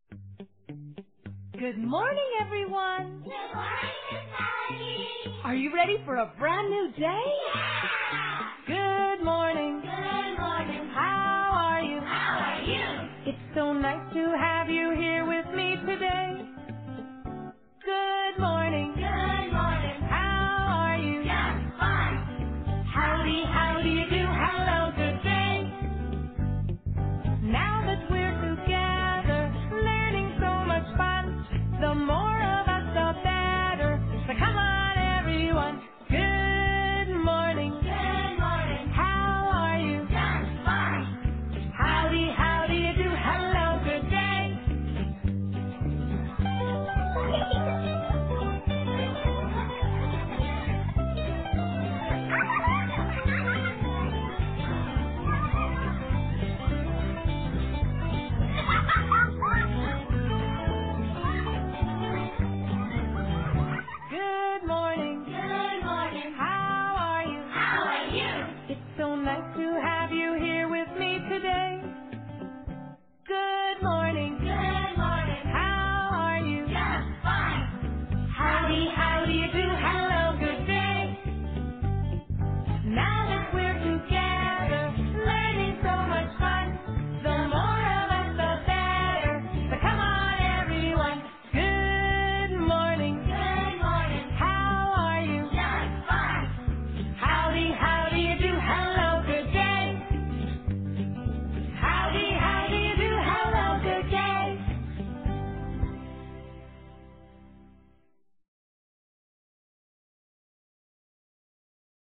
Good morning, everyone. Good morning, Miss Melody. Are you ready for a brand new day? Yeah! Good morning. Good morning. How are you? How are you? It's so nice to have you here with me today. Good morning. Good morning. How are you? Just fine. Howdy, how do you do? Hello, good day. Now that we're together, learning so much fun, the more of us, the better. So come on, everyone. Good morning. Good morning. How are you? Just fine. Howdy, how do you do? Hello, good day. Good morning. Good morning. How are you? How are you? It's so nice to have you here with me today.